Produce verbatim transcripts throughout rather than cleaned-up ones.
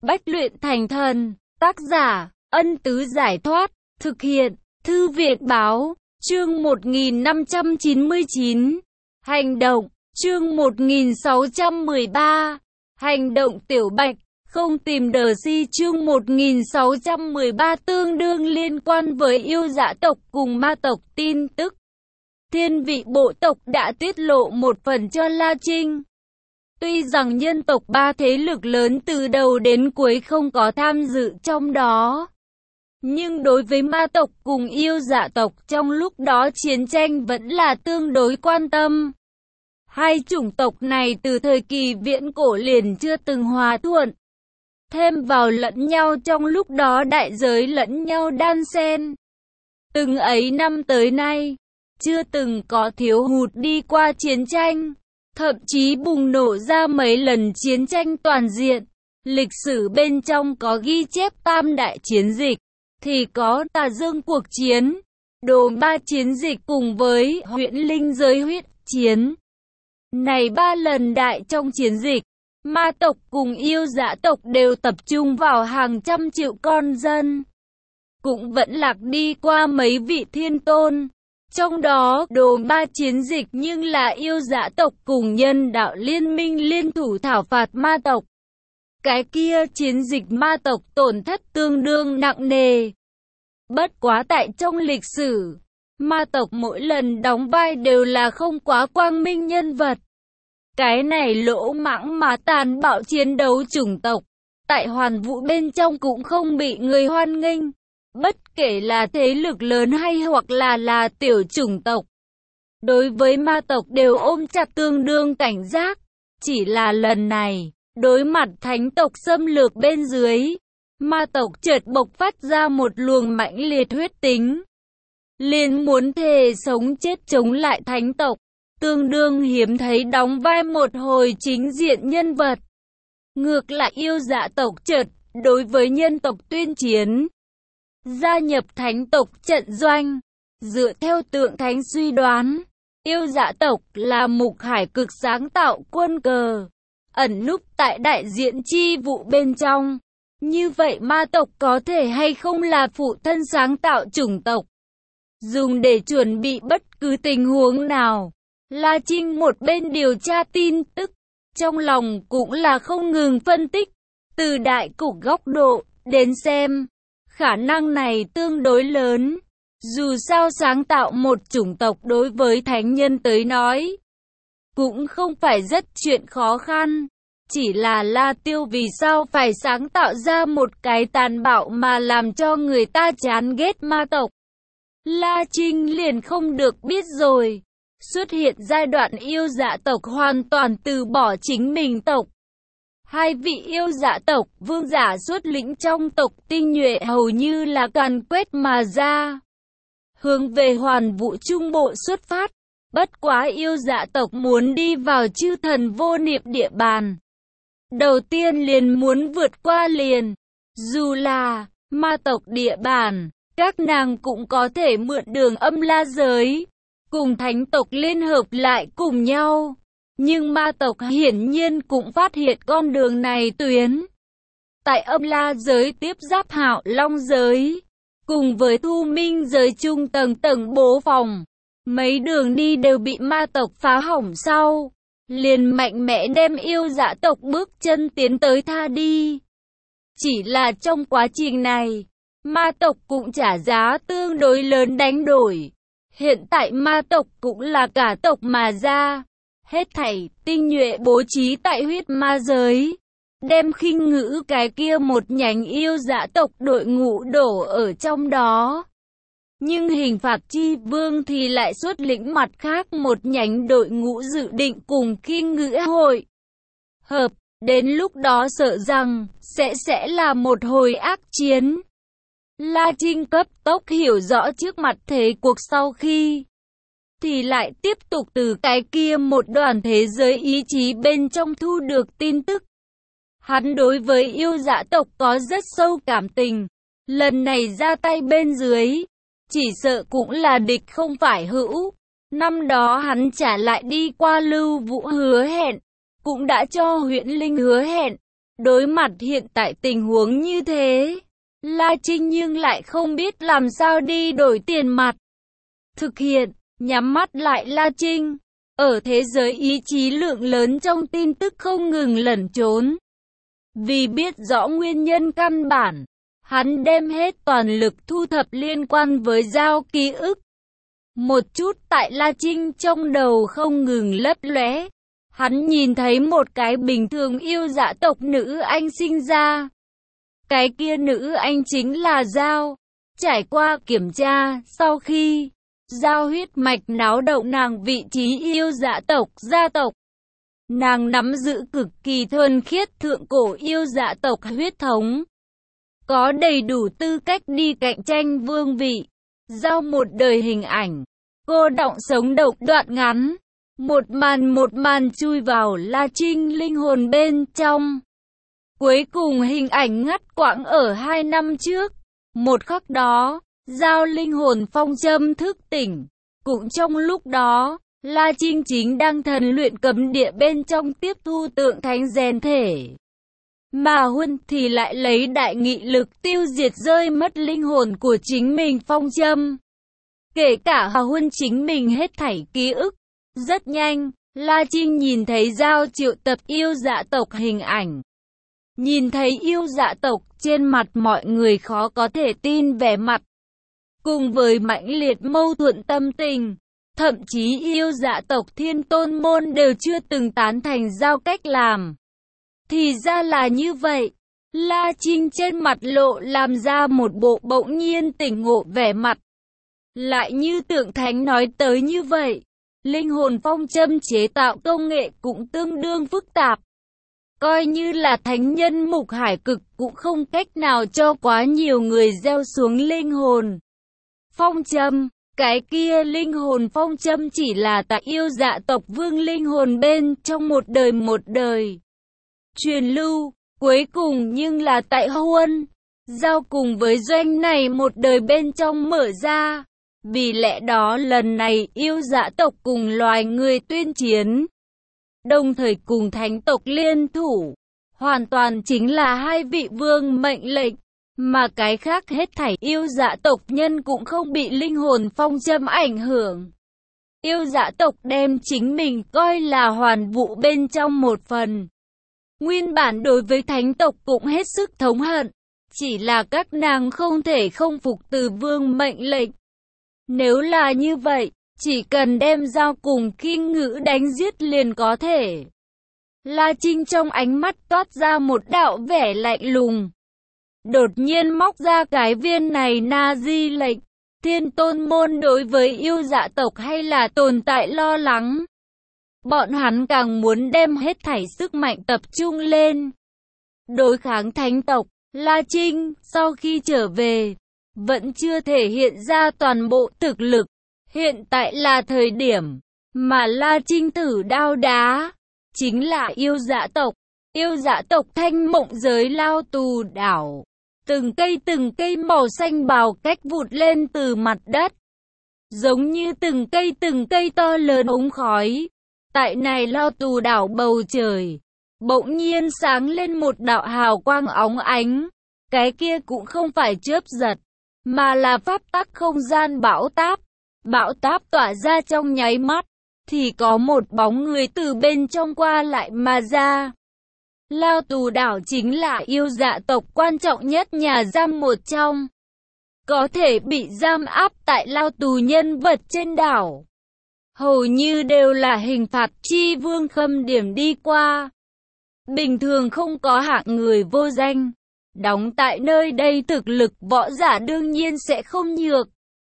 Bách luyện thành thần, tác giả, Ân Tứ Giải Thoát, thực hiện, Thư viện Báo, chương một nghìn năm trăm chín mươi chín, hành động, chương một nghìn sáu trăm mười ba, hành động Tiểu Bạch, không tìm đờ si chương một nghìn sáu trăm mười ba tương đương liên quan với yêu dã tộc cùng ma tộc tin tức. Thiên vị bộ tộc đã tiết lộ một phần cho La Trinh. Tuy rằng nhân tộc ba thế lực lớn từ đầu đến cuối không có tham dự trong đó, nhưng đối với ma tộc cùng yêu dã tộc trong lúc đó chiến tranh vẫn là tương đối quan tâm. Hai chủng tộc này từ thời kỳ viễn cổ liền chưa từng hòa thuận, thêm vào lẫn nhau trong lúc đó đại giới lẫn nhau đan xen. Từng ấy năm tới nay, chưa từng có thiếu hụt đi qua chiến tranh, thậm chí bùng nổ ra mấy lần chiến tranh toàn diện. Lịch sử bên trong có ghi chép tam đại chiến dịch, thì có Tà Dương cuộc chiến, Đồ Ba chiến dịch cùng với Huyễn Linh giới huyết chiến. Này ba lần đại trong chiến dịch, ma tộc cùng yêu dã tộc đều tập trung vào hàng trăm triệu con dân, cũng vẫn lạc đi qua mấy vị thiên tôn. Trong đó, Đồ Ba chiến dịch nhưng là yêu dã tộc cùng nhân đạo liên minh liên thủ thảo phạt ma tộc. Cái kia chiến dịch ma tộc tổn thất tương đương nặng nề. Bất quá tại trong lịch sử, ma tộc mỗi lần đóng vai đều là không quá quang minh nhân vật. Cái này lỗ mãng mà tàn bạo chiến đấu chủng tộc, tại hoàn vũ bên trong cũng không bị người hoan nghênh. Bất kể là thế lực lớn hay hoặc là là tiểu chủng tộc, đối với ma tộc đều ôm chặt tương đương cảnh giác. Chỉ là lần này, đối mặt thánh tộc xâm lược bên dưới, ma tộc chợt bộc phát ra một luồng mãnh liệt huyết tính, liền muốn thề sống chết chống lại thánh tộc, tương đương hiếm thấy đóng vai một hồi chính diện nhân vật. Ngược lại yêu dã tộc chợt đối với nhân tộc tuyên chiến, gia nhập thánh tộc trận doanh. Dựa theo tượng thánh suy đoán, yêu dã tộc là Mục Hải Cực sáng tạo quân cờ, ẩn núp tại đại diện chi vụ bên trong. Như vậy ma tộc có thể hay không là phụ thân sáng tạo chủng tộc, dùng để chuẩn bị bất cứ tình huống nào. La Trinh một bên điều tra tin tức, trong lòng cũng là không ngừng phân tích. Từ đại cục góc độ đến xem, khả năng này tương đối lớn. Dù sao sáng tạo một chủng tộc đối với thánh nhân tới nói, cũng không phải rất chuyện khó khăn. Chỉ là La Tiêu vì sao phải sáng tạo ra một cái tàn bạo mà làm cho người ta chán ghét ma tộc. La Trinh liền không được biết rồi. Xuất hiện giai đoạn yêu dã tộc hoàn toàn từ bỏ chính mình tộc. Hai vị yêu dã tộc vương giả xuất lĩnh trong tộc tinh nhuệ hầu như là càn quét mà ra, hướng về hoàn vũ trung bộ xuất phát. Bất quá yêu dã tộc muốn đi vào chư thần vô niệm địa bàn, đầu tiên liền muốn vượt qua liền. Dù là ma tộc địa bàn, các nàng cũng có thể mượn đường âm la giới, cùng thánh tộc liên hợp lại cùng nhau. Nhưng ma tộc hiển nhiên cũng phát hiện con đường này tuyến. Tại âm la giới tiếp giáp Hạo Long giới, cùng với Thu Minh giới trung tầng tầng bố phòng, mấy đường đi đều bị ma tộc phá hỏng sau, liền mạnh mẽ đem yêu dã tộc bước chân tiến tới tha đi. Chỉ là trong quá trình này, ma tộc cũng trả giá tương đối lớn đánh đổi. Hiện tại ma tộc cũng là cả tộc mà ra, hết thảy tinh nhuệ bố trí tại huyết ma giới, đem khinh ngữ cái kia một nhánh yêu dã tộc đội ngũ đổ ở trong đó. Nhưng hình phạt chi vương thì lại xuất lĩnh mặt khác một nhánh đội ngũ dự định cùng khinh ngữ hội hợp, đến lúc đó sợ rằng sẽ sẽ là một hồi ác chiến. La Trinh cấp tốc hiểu rõ trước mặt thế cuộc sau khi, thì lại tiếp tục từ cái kia một đoàn thế giới ý chí bên trong thu được tin tức. Hắn đối với yêu dã tộc có rất sâu cảm tình, lần này ra tay bên dưới, chỉ sợ cũng là địch không phải hữu. Năm đó hắn trả lại đi qua Lưu Vũ hứa hẹn, cũng đã cho Huyễn Linh hứa hẹn, Đối mặt hiện tại tình huống như thế, La Trinh nhưng lại không biết làm sao đi đổi tiền mặt. Thực hiện, nhắm mắt lại La Trinh, ở thế giới ý chí lượng lớn trong tin tức không ngừng lẩn trốn. Vì biết rõ nguyên nhân căn bản, hắn đem hết toàn lực thu thập liên quan với Giao ký ức. Một chút tại La Trinh trong đầu không ngừng lấp lóe. Hắn nhìn thấy một cái bình thường yêu dạ tộc nữ anh sinh ra. Cái kia nữ anh chính là Giao. Trải qua kiểm tra, sau khi Giao huyết mạch náo động nàng vị trí yêu dạ tộc gia tộc. Nàng nắm giữ cực kỳ thuần khiết thượng cổ yêu dạ tộc huyết thống. Có đầy đủ tư cách đi cạnh tranh vương vị. Giao một đời hình ảnh. Cô đọng sống độc đoạn ngắn. Một màn một màn chui vào La Trinh linh hồn bên trong. Cuối cùng hình ảnh ngắt quãng ở hai năm trước. Một khắc đó, Giao linh hồn phong châm thức tỉnh. Cũng trong lúc đó, La Trinh chính đang thần luyện cấm địa bên trong tiếp thu tượng thánh rèn thể. Mà Huân thì lại lấy đại nghị lực tiêu diệt rơi mất linh hồn của chính mình phong châm. Kể cả Hà Huân chính mình hết thảy ký ức. Rất nhanh, La Trinh nhìn thấy Giao triệu tập yêu dạ tộc hình ảnh. Nhìn thấy yêu dạ tộc trên mặt mọi người khó có thể tin vẻ mặt. Cùng với mãnh liệt mâu thuẫn tâm tình. Thậm chí yêu dạ tộc Thiên Tôn Môn đều chưa từng tán thành Giao cách làm. Thì ra là như vậy. La Trinh trên mặt lộ làm ra một bộ bỗng nhiên tỉnh ngộ vẻ mặt. Lại như tượng thánh nói tới như vậy. Linh hồn phong châm chế tạo công nghệ cũng tương đương phức tạp. Coi như là thánh nhân Mục Hải Cực cũng không cách nào cho quá nhiều người gieo xuống linh hồn phong châm. Cái kia linh hồn phong châm chỉ là tại yêu dạ tộc vương linh hồn bên trong một đời một đời truyền lưu, cuối cùng nhưng là tại Huân, Giao cùng với Doanh này một đời bên trong mở ra. Vì lẽ đó lần này yêu dạ tộc cùng loài người tuyên chiến, đồng thời cùng thánh tộc liên thủ, hoàn toàn chính là hai vị vương mệnh lệnh. Mà cái khác hết thảy yêu dạ tộc nhân cũng không bị linh hồn phong châm ảnh hưởng. Yêu dạ tộc đem chính mình coi là hoàn vũ bên trong một phần. Nguyên bản đối với thánh tộc cũng hết sức thống hận. Chỉ là các nàng không thể không phục từ vương mệnh lệnh. Nếu là như vậy, chỉ cần đem Giao cùng Khinh Ngữ đánh giết liền có thể. La Trinh trong ánh mắt toát ra một đạo vẻ lạnh lùng. Đột nhiên móc ra cái viên này na di lệnh. Thiên Tôn Môn đối với yêu dạ tộc hay là tồn tại lo lắng. Bọn hắn càng muốn đem hết thảy sức mạnh tập trung lên đối kháng thánh tộc. La Trinh, sau khi trở về, vẫn chưa thể hiện ra toàn bộ thực lực. Hiện tại là thời điểm mà La Trinh thử đao đá. Chính là yêu dạ tộc. Yêu dạ tộc thanh mộng giới lao tù đảo. Từng cây từng cây màu xanh bào cách vụt lên từ mặt đất. Giống như từng cây từng cây to lớn ống khói. Tại này lao tù đảo bầu trời. Bỗng nhiên sáng lên một đạo hào quang óng ánh. Cái kia cũng không phải chớp giật. Mà là pháp tắc không gian bão táp. Bão táp tỏa ra trong nháy mắt. Thì có một bóng người từ bên trong qua lại mà ra. Lao tù đảo chính là yêu dạ tộc quan trọng nhất nhà giam một trong. Có thể bị giam áp tại lao tù nhân vật trên đảo. Hầu như đều là hình phạt chi vương khâm điểm đi qua. Bình thường không có hạng người vô danh. Đóng tại nơi đây thực lực võ giả đương nhiên sẽ không nhược.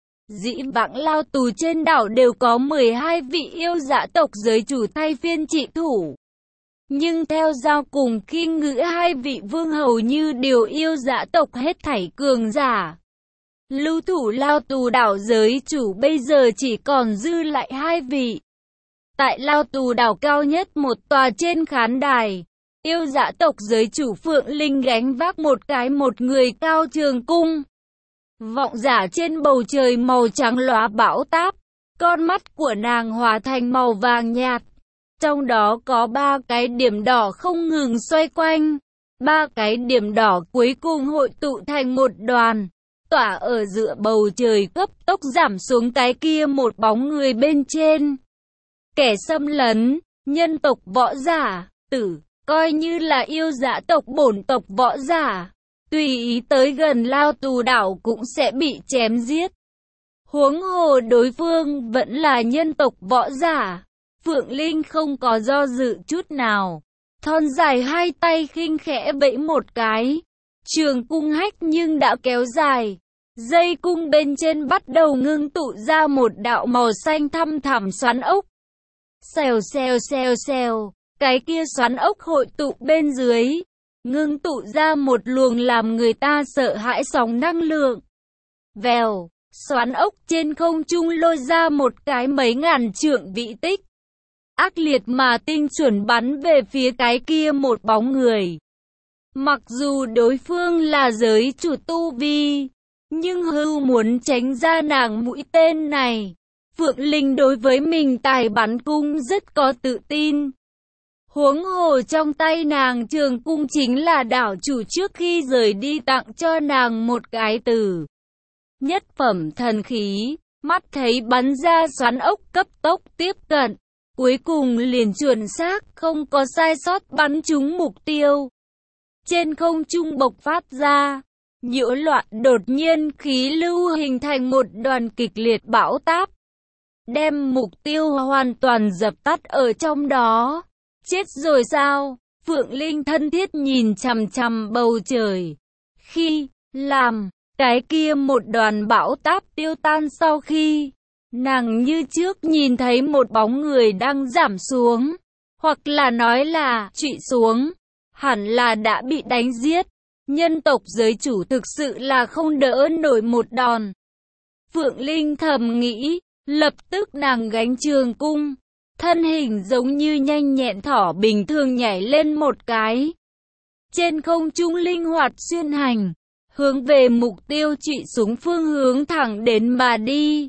Dĩ vãng lao tù trên đảo đều có mười hai vị yêu dạ tộc giới chủ thay phiên trị thủ. Nhưng theo Giao cùng Khinh Ngữ hai vị vương hầu như điều yêu dạ tộc hết thảy cường giả. Lưu thủ lao tù đảo giới chủ bây giờ chỉ còn dư lại hai vị. Tại lao tù đảo cao nhất một tòa trên khán đài, yêu dạ tộc giới chủ Phượng Linh gánh vác một cái một người cao trường cung. Vọng giả trên bầu trời màu trắng lóa bão táp, con mắt của nàng hóa thành màu vàng nhạt. Trong đó có ba cái điểm đỏ không ngừng xoay quanh. Ba cái điểm đỏ cuối cùng hội tụ thành một đoàn, tỏa ở giữa bầu trời cấp tốc giảm xuống cái kia một bóng người bên trên. Kẻ xâm lấn, nhân tộc võ giả, tử, coi như là yêu dã tộc bổn tộc võ giả, tùy ý tới gần Lao Tù đảo cũng sẽ bị chém giết. Huống hồ đối phương vẫn là nhân tộc võ giả. Phượng Linh không có do dự chút nào, thon dài hai tay khinh khẽ vẫy một cái, trường cung hách nhưng đã kéo dài, dây cung bên trên bắt đầu ngưng tụ ra một đạo màu xanh thăm thẳm xoắn ốc. Xèo xèo xèo xèo, cái kia xoắn ốc hội tụ bên dưới, ngưng tụ ra một luồng làm người ta sợ hãi sóng năng lượng. Vèo, xoắn ốc trên không trung lôi ra một cái mấy ngàn trượng vĩ tích, ác liệt mà tinh chuẩn bắn về phía cái kia một bóng người. Mặc dù đối phương là giới chủ tu vi, nhưng hưu muốn tránh ra nàng mũi tên này. Phượng Linh đối với mình tài bắn cung rất có tự tin. Huống hồ trong tay nàng trường cung chính là đảo chủ trước khi rời đi tặng cho nàng một cái từ nhất phẩm thần khí, mắt thấy bắn ra xoắn ốc cấp tốc tiếp cận, cuối cùng liền chuẩn xác không có sai sót bắn trúng mục tiêu. Trên không trung bộc phát ra nhiễu loạn, đột nhiên khí lưu hình thành một đoàn kịch liệt bão táp, đem mục tiêu hoàn toàn dập tắt ở trong đó. Chết rồi sao? Phượng Linh thân thiết nhìn chằm chằm bầu trời. Khi làm cái kia một đoàn bão táp tiêu tan sau khi, nàng như trước nhìn thấy một bóng người đang giảm xuống, hoặc là nói là trụy xuống, hẳn là đã bị đánh giết. Nhân tộc giới chủ thực sự là không đỡ nổi một đòn. Phượng Linh thầm nghĩ, lập tức nàng gánh trường cung, thân hình giống như nhanh nhẹn thỏ bình thường nhảy lên một cái. Trên không trung linh hoạt xuyên hành, hướng về mục tiêu trụy xuống phương hướng thẳng đến mà đi.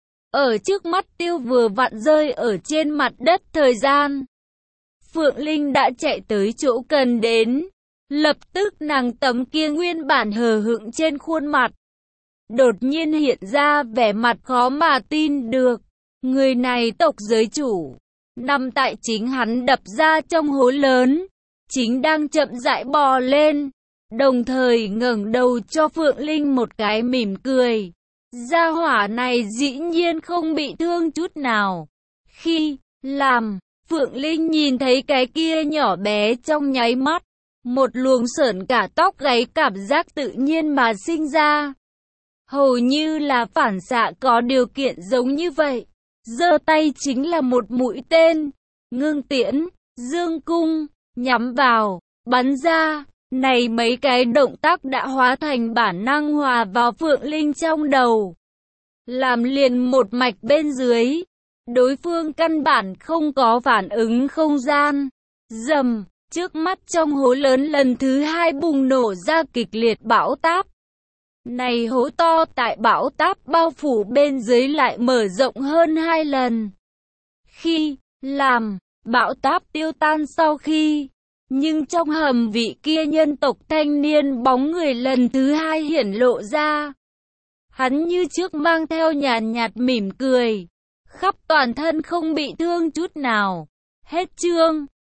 Ở trước mắt tiêu vừa vặn rơi ở trên mặt đất thời gian. Phượng Linh đã chạy tới chỗ cần đến. Lập tức nàng tấm kia nguyên bản hờ hững trên khuôn mặt, đột nhiên hiện ra vẻ mặt khó mà tin được. Người này tộc giới chủ, nằm tại chính hắn đập ra trong hố lớn, chính đang chậm rãi bò lên, đồng thời ngẩng đầu cho Phượng Linh một cái mỉm cười. Gia hỏa này dĩ nhiên không bị thương chút nào. Khi làm Phượng Linh nhìn thấy cái kia nhỏ bé trong nháy mắt, một luồng sởn cả tóc gáy cảm giác tự nhiên mà sinh ra. Hầu như là phản xạ có điều kiện giống như vậy. Giơ tay chính là một mũi tên, ngưng tiễn, dương cung, nhắm vào, bắn ra. Này mấy cái động tác đã hóa thành bản năng hòa vào Phượng Linh trong đầu, làm liền một mạch bên dưới. Đối phương căn bản không có phản ứng không gian. Rầm, trước mắt trong hố lớn lần thứ hai bùng nổ ra kịch liệt bão táp. Này hố to tại bão táp bao phủ bên dưới lại mở rộng hơn hai lần. Khi làm bão táp tiêu tan sau khi, nhưng trong hầm vị kia nhân tộc thanh niên bóng người lần thứ hai hiển lộ ra. Hắn như trước mang theo nhàn nhạt mỉm cười, khắp toàn thân không bị thương chút nào. Hết chương.